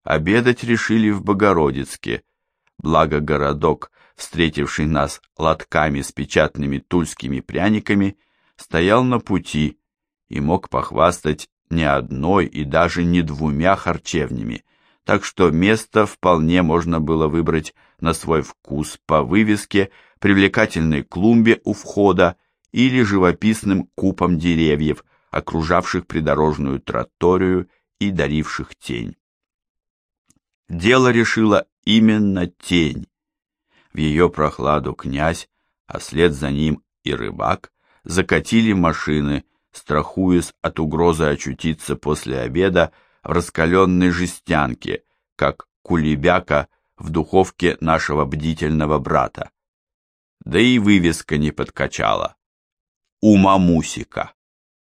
Обедать решили в Богородицке, благо городок, встретивший нас лотками с печатными тульскими пряниками, стоял на пути и мог похвастать не одной и даже не двумя харчевнями, так что место вполне можно было выбрать на свой вкус по вывеске, привлекательной клумбе у входа или живописным купам деревьев, окружавших придорожную тратторию и даривших тень. Дело решила именно тень. В ее прохладу князь, а вслед за ним и рыбак, закатили машины, страхуясь от угрозы очутиться после обеда в раскаленной жестянке, как кулебяка в духовке нашего бдительного брата. Да и вывеска не подкачала. У мамусика.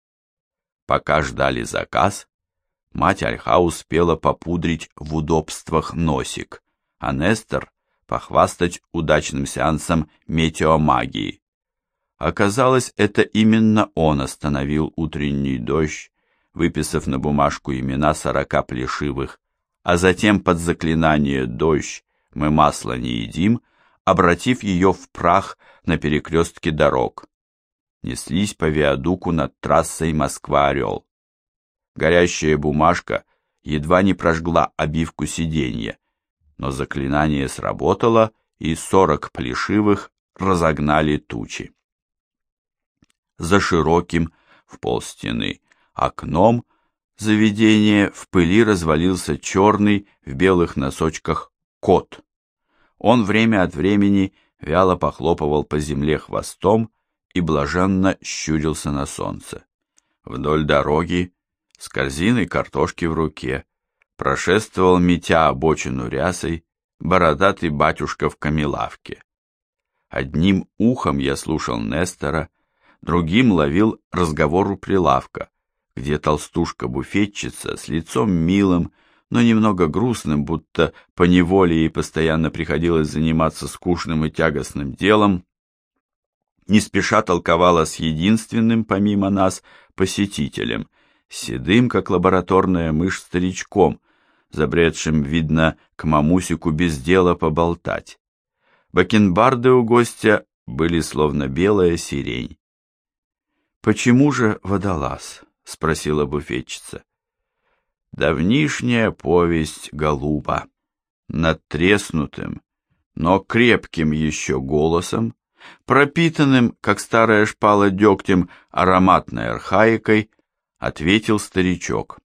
Пока ждали заказ, мать Ольха успела попудрить в удобствах носик, а Нестор похвастать удачным сеансом метеомагии. Оказалось, это именно он остановил утренний дождь, выписав на бумажку имена 40 плешивых, а затем под заклинание «Дождь, мы масло не едим», обратив ее в прах на перекрестке дорог. Неслись по виадуку над трассой Москва-Орел. Горящая бумажка едва не прожгла обивку сиденья, но заклинание сработало, и 40 плешивых разогнали тучи. За широким, в полстены, окном заведения в пыли развалился черный в белых носочках кот. Он время от времени вяло похлопывал по земле хвостом и блаженно щурился на солнце. Вдоль дороги, с корзиной картошки в руке, прошествовал, метя обочину рясой, бородатый батюшка в камелавке. Одним ухом я слушал Нестора, другим ловил разговор у прилавка, где толстушка-буфетчица с лицом милым, но немного грустным, будто поневоле ей постоянно приходилось заниматься скучным и тягостным делом, не спеша толковала с единственным, помимо нас, посетителем, седым, как лабораторная мышь, старичком, забредшим, видно, к мамусику без дела поболтать. Бакенбарды у гостя были словно белая сирень. «Почему же водолаз?» — спросила буфетчица. «Давнишняя повесть, голуба». Надтреснутым, но крепким еще голосом, пропитанным, как старая шпала, дегтем ароматной архаикой, ответил старичок.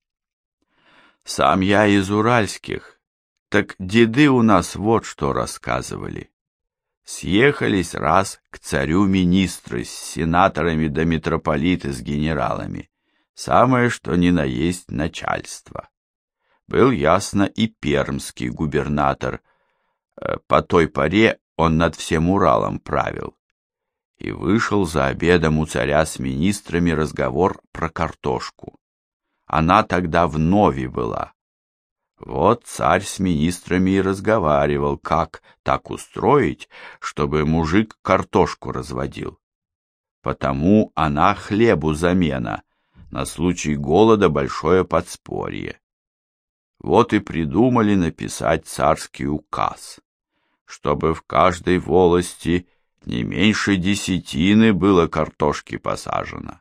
«Сам я из уральских, так деды у нас вот что рассказывали. Съехались раз к царю министры с сенаторами да митрополиты с генералами, самое что ни на есть начальство. Был, ясно, и пермский губернатор, по той поре он над всем Уралом правил. И вышел за обедом у царя с министрами разговор про картошку. Она тогда в Нове была. Вот царь с министрами и разговаривал, как так устроить, чтобы мужик картошку разводил. Потому она хлебу замена, на случай голода большое подспорье. Вот и придумали написать царский указ, чтобы в каждой волости не меньше 10 было картошки посажено.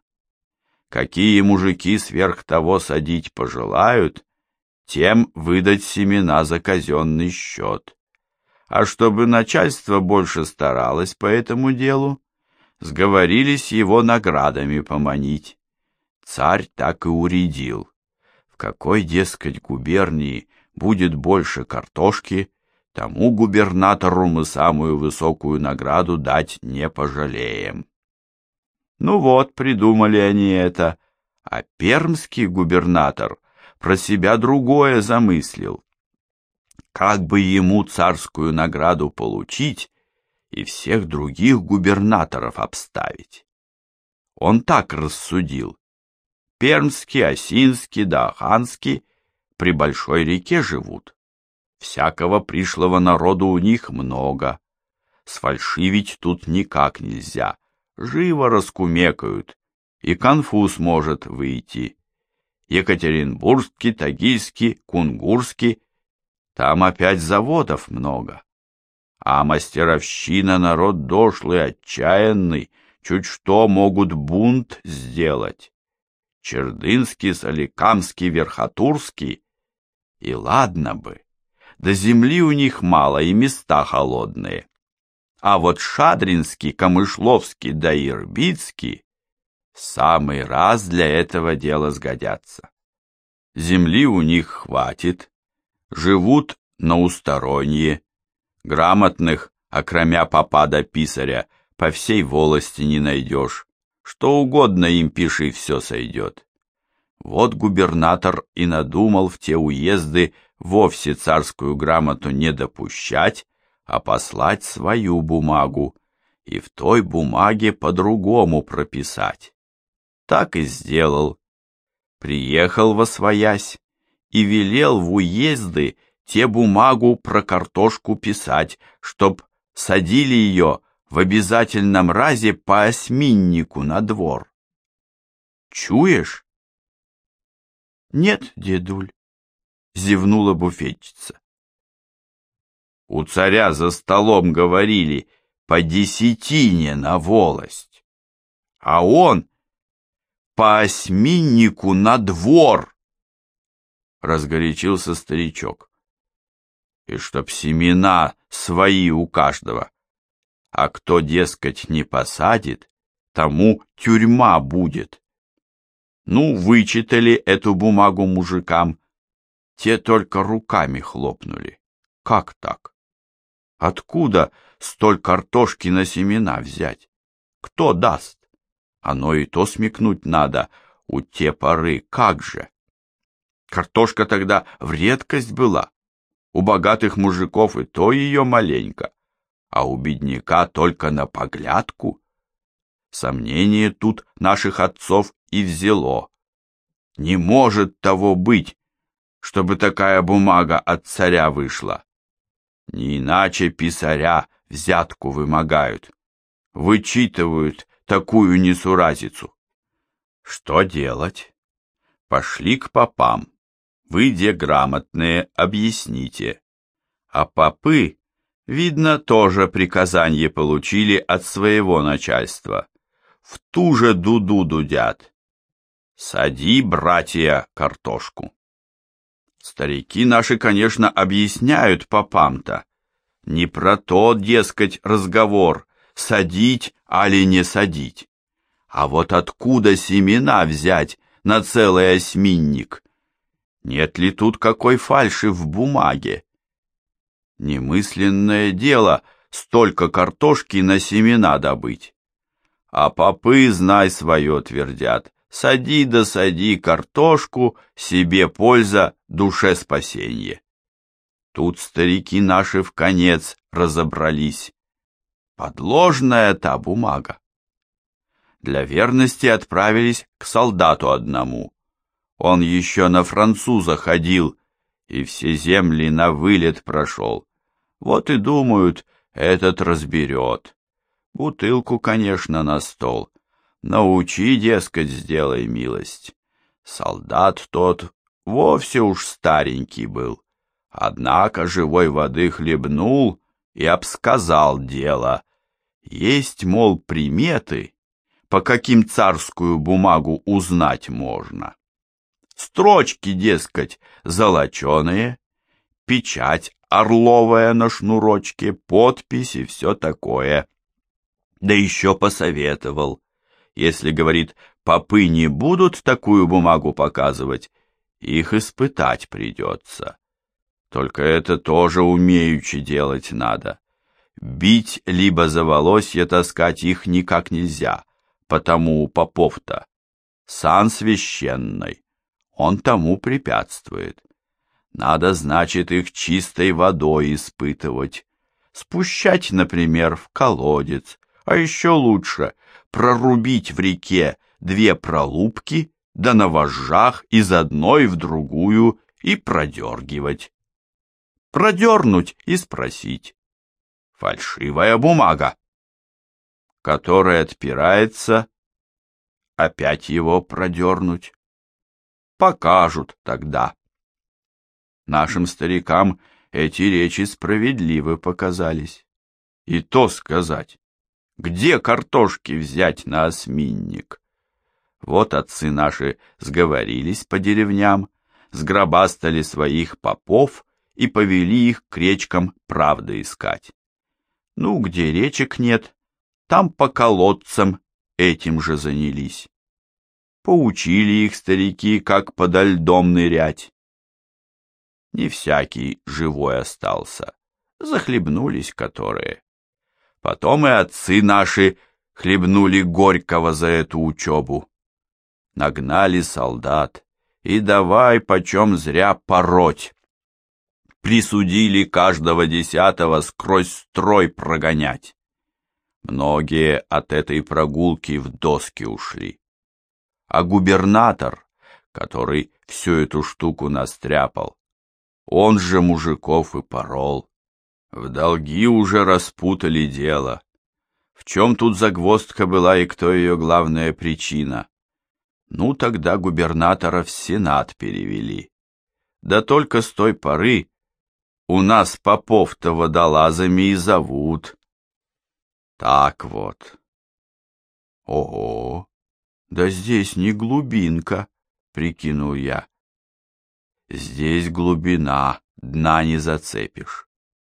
Какие мужики сверх того садить пожелают, тем выдать семена за казенный счет. А чтобы начальство больше старалось по этому делу, сговорились его наградами поманить. Царь так и уредил. В какой, дескать, губернии будет больше картошки, тому губернатору мы самую высокую награду дать не пожалеем. Ну вот, придумали они это, а пермский губернатор про себя другое замыслил. Как бы ему царскую награду получить и всех других губернаторов обставить? Он так рассудил. Пермский, Осинский да Аханский при большой реке живут. Всякого пришлого народу у них много. Сфальшивить тут никак нельзя. Живо раскумекают, и конфуз может выйти. Екатеринбургский, Тагильский, Кунгурский Там опять заводов много. А мастеровщина народ дошлый, отчаянный, чуть что могут бунт сделать. Чердынский, Соликамский, Верхотурский. И ладно бы, до земли у них мало и места холодные. А вот Шадринский, Камышловский да Ирбитский в самый раз для этого дела сгодятся. Земли у них хватит, живут на усторонье, грамотных, окромя попа да писаря, по всей волости не найдешь. Что угодно им пиши, все сойдет. Вот губернатор и надумал в те уезды вовсе царскую грамоту не допущать, а послать свою бумагу и в той бумаге по-другому прописать. Так и сделал. Приехал восвоясь и велел в уезды те бумагу про картошку писать, чтоб садили ее в обязательном разе по осьминнику на двор. Чуешь? Нет, дедуль, зевнула буфетчица. У царя за столом говорили по десятине на волость, а он по осьминнику на двор. Разгорячился старичок. И чтоб семена свои у каждого, а кто, дескать, не посадит, тому тюрьма будет. Ну, вычитали эту бумагу мужикам, те только руками хлопнули. Как так? Откуда столь картошки на семена взять? Кто даст? Оно и то смекнуть надо, у те поры как же? Картошка тогда в редкость была. У богатых мужиков и то ее маленько, а у бедняка только на поглядку. Сомнение тут наших отцов и взяло. Не может того быть, чтобы такая бумага от царя вышла. Не иначе писаря взятку вымогают, вычитывают такую несуразицу. Что делать? Пошли к попам. Вы, де грамотные, объясните. А попы, видно, тоже приказание получили от своего начальства. В ту же дуду дудят. Сади, братья, картошку. Старики наши, конечно, объясняют попам-то. Не про то, дескать, разговор, садить али не садить. А вот откуда семена взять на целый осьминник? Нет ли тут какой фальши в бумаге? Немысленное дело столько картошки на семена добыть. А попы, знай свое, твердят, сади да сади картошку, себе польза, душе спасенье. Тут старики наши вконец разобрались. Подложная та бумага. Для верности отправились к солдату одному. Он еще на француза ходил и все земли на вылет прошел. Вот и думают, этот разберет. Бутылку, конечно, на стол. Научи, дескать, сделай милость. Солдат тот вовсе уж старенький был. Однако живой воды хлебнул и обсказал дело. Есть, мол, приметы, по каким царскую бумагу узнать можно. Строчки, дескать, золоченые, печать орловая на шнурочке, подпись и все такое. Да еще посоветовал, если, говорит, попы не будут такую бумагу показывать, их испытать придется. Только это тоже умеючи делать надо. Бить либо за волосья таскать их никак нельзя, потому у попов-то сан священный, он тому препятствует. Надо, значит, их чистой водой испытывать, спущать, например, в колодец, а еще лучше прорубить в реке 2 пролубки, да на вожжах из одной в другую и продергивать. Продернуть и спросить. Фальшивая бумага, которая отпирается, опять его продернуть. Покажут тогда. Нашим старикам эти речи справедливы показались. И то сказать, где картошки взять на осминник? Вот отцы наши сговорились по деревням, сгробастали своих попов и повели их к речкам правды искать. Ну, где речек нет, там по колодцам этим же занялись. Поучили их старики, как подо льдом нырять. Не всякий живой остался, захлебнулись которые. Потом и отцы наши хлебнули горького за эту учебу. Нагнали солдат и давай почем зря пороть. Присудили каждого 10-го сквозь строй прогонять. Многие от этой прогулки в доски ушли. А губернатор, который всю эту штуку настряпал, он же мужиков и порол. В долги уже распутали дело. В чем тут загвоздка была и кто ее главная причина? Ну, тогда губернатора в Сенат перевели. Да только с той поры у нас попов-то водолазами и зовут. Так вот. Ого, да здесь не глубинка, прикинул я. Здесь глубина, дна не зацепишь.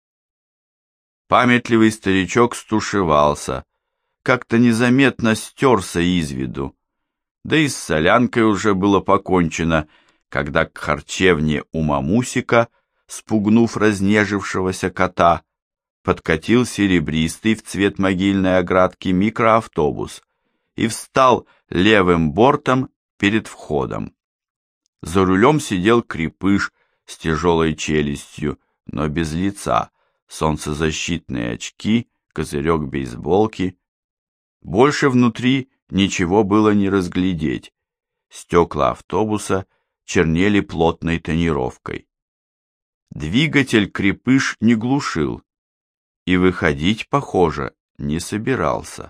Памятливый старичок стушевался, как-то незаметно стерся из виду. Да и с солянкой уже было покончено, когда к харчевне у мамусика, спугнув разнежившегося кота, подкатил серебристый в цвет могильной оградки микроавтобус и встал левым бортом перед входом. За рулем сидел крепыш с тяжелой челюстью, но без лица, солнцезащитные очки, козырек бейсболки. Больше внутри ничего было не разглядеть. Стекла автобуса чернели плотной тонировкой. Двигатель крепыш не глушил и выходить, похоже, не собирался.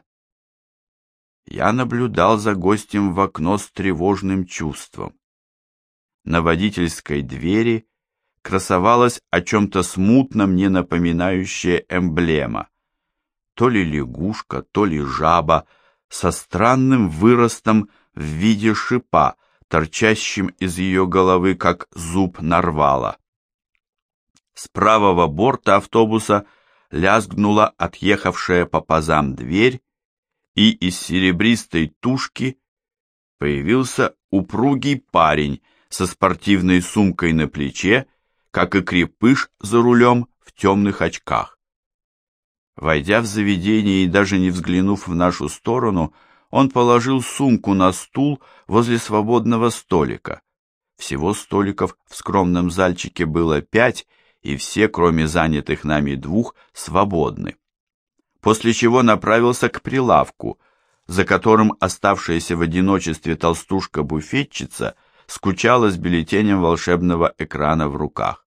Я наблюдал за гостем в окно с тревожным чувством. На водительской двери красовалась о чем-то смутно мне напоминающая эмблема. То ли лягушка, то ли жаба, со странным выростом в виде шипа, торчащим из ее головы, как зуб нарвала. С правого борта автобуса лязгнула отъехавшая по пазам дверь, и из серебристой тушки появился упругий парень со спортивной сумкой на плече, как и крепыш за рулем в темных очках. Войдя в заведение и даже не взглянув в нашу сторону, он положил сумку на стул возле свободного столика. Всего столиков в скромном зальчике было 5, и все, кроме занятых нами 2, свободны. После чего направился к прилавку, за которым оставшаяся в одиночестве толстушка-буфетчица скучала с бюллетенем волшебного экрана в руках.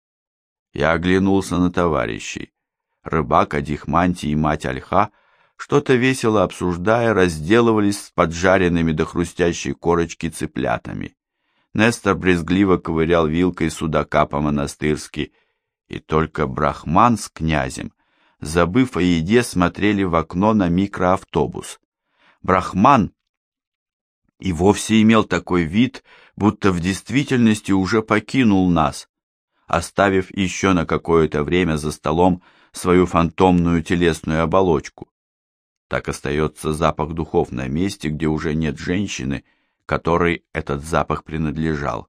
Я оглянулся на товарищей. Рыбак, Адихманти и мать Ольха, что-то весело обсуждая, разделывались с поджаренными до хрустящей корочки цыплятами. Нестор брезгливо ковырял вилкой судака по-монастырски, и только Брахман с князем, забыв о еде, смотрели в окно на микроавтобус. Брахман и вовсе имел такой вид, будто в действительности уже покинул нас, оставив еще на какое-то время за столом свою фантомную телесную оболочку. Так остается запах духов на месте, где уже нет женщины, которой этот запах принадлежал.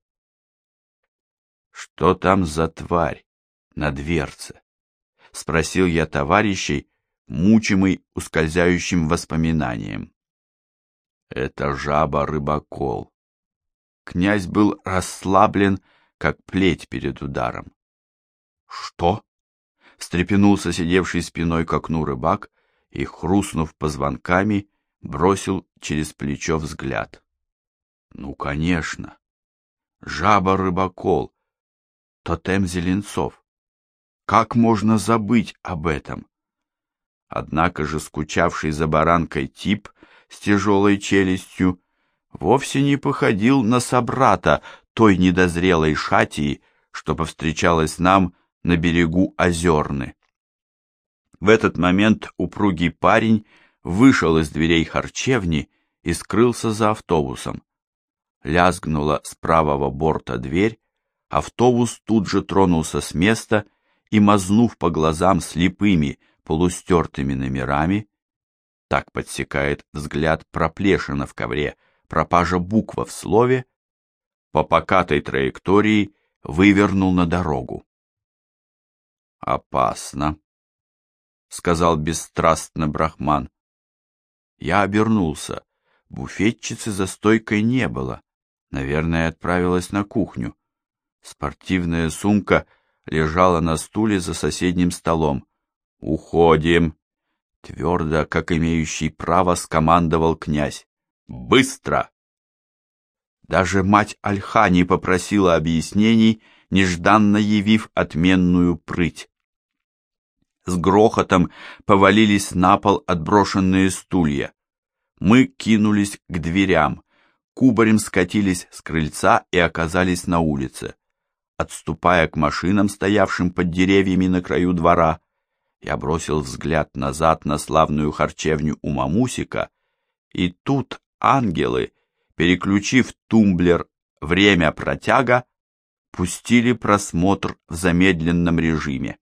«Что там за тварь на дверце?» — спросил я товарищей, мучимый ускользающим воспоминанием. «Это жаба-рыбакол». Князь был расслаблен, как плеть перед ударом. «Что?» — встрепенулся сидевший спиной к окну рыбак и, хрустнув позвонками, бросил через плечо взгляд. «Ну, конечно! Жаба-рыбакол! Тотем Зеленцов! Как можно забыть об этом?» Однако же скучавший за баранкой тип с тяжелой челюстью вовсе не походил на собрата той недозрелой шатии, что повстречалась нам на берегу Озерны. В этот момент упругий парень вышел из дверей харчевни и скрылся за автобусом. Лязгнула с правого борта дверь, автобус тут же тронулся с места и, мазнув по глазам слепыми, полустертыми номерами, так подсекает взгляд проплешина в ковре, пропажа буква в слове, по покатой траектории вывернул на дорогу. «Опасно», — сказал бесстрастно Брахман. Я обернулся. Буфетчицы за стойкой не было. Наверное, отправилась на кухню. Спортивная сумка лежала на стуле за соседним столом. «Уходим!» Твердо, как имеющий право, скомандовал князь. «Быстро!» Даже мать Ольха не попросила объяснений, нежданно явив отменную прыть. С грохотом повалились на пол отброшенные стулья. Мы кинулись к дверям, кубарем скатились с крыльца и оказались на улице. Отступая к машинам, стоявшим под деревьями на краю двора, я бросил взгляд назад на славную харчевню у Мамусика, и тут ангелы, переключив тумблер «Время протяга», пустили просмотр в замедленном режиме.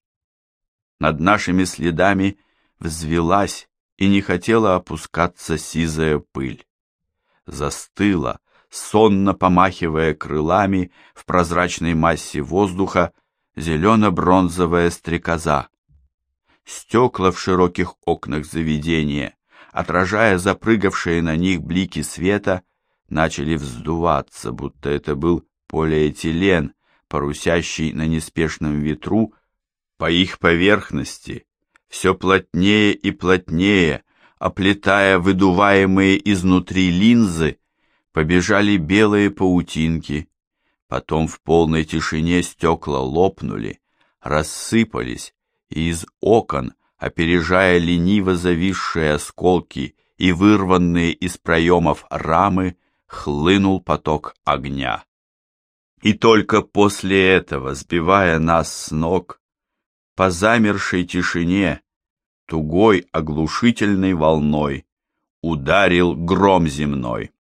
Над нашими следами взвилась и не хотела опускаться сизая пыль. Застыла, сонно помахивая крылами в прозрачной массе воздуха, зелено-бронзовая стрекоза. Стекла в широких окнах заведения, отражая запрыгавшие на них блики света, начали вздуваться, будто это был полиэтилен, парусящий на неспешном ветру. По их поверхности, все плотнее и плотнее, оплетая выдуваемые изнутри линзы, побежали белые паутинки. Потом в полной тишине стекла лопнули, рассыпались, и из окон, опережая лениво зависшие осколки и вырванные из проемов рамы, хлынул поток огня. И только после этого, сбивая нас с ног, по замершей тишине, тугой оглушительной волной, ударил гром земной.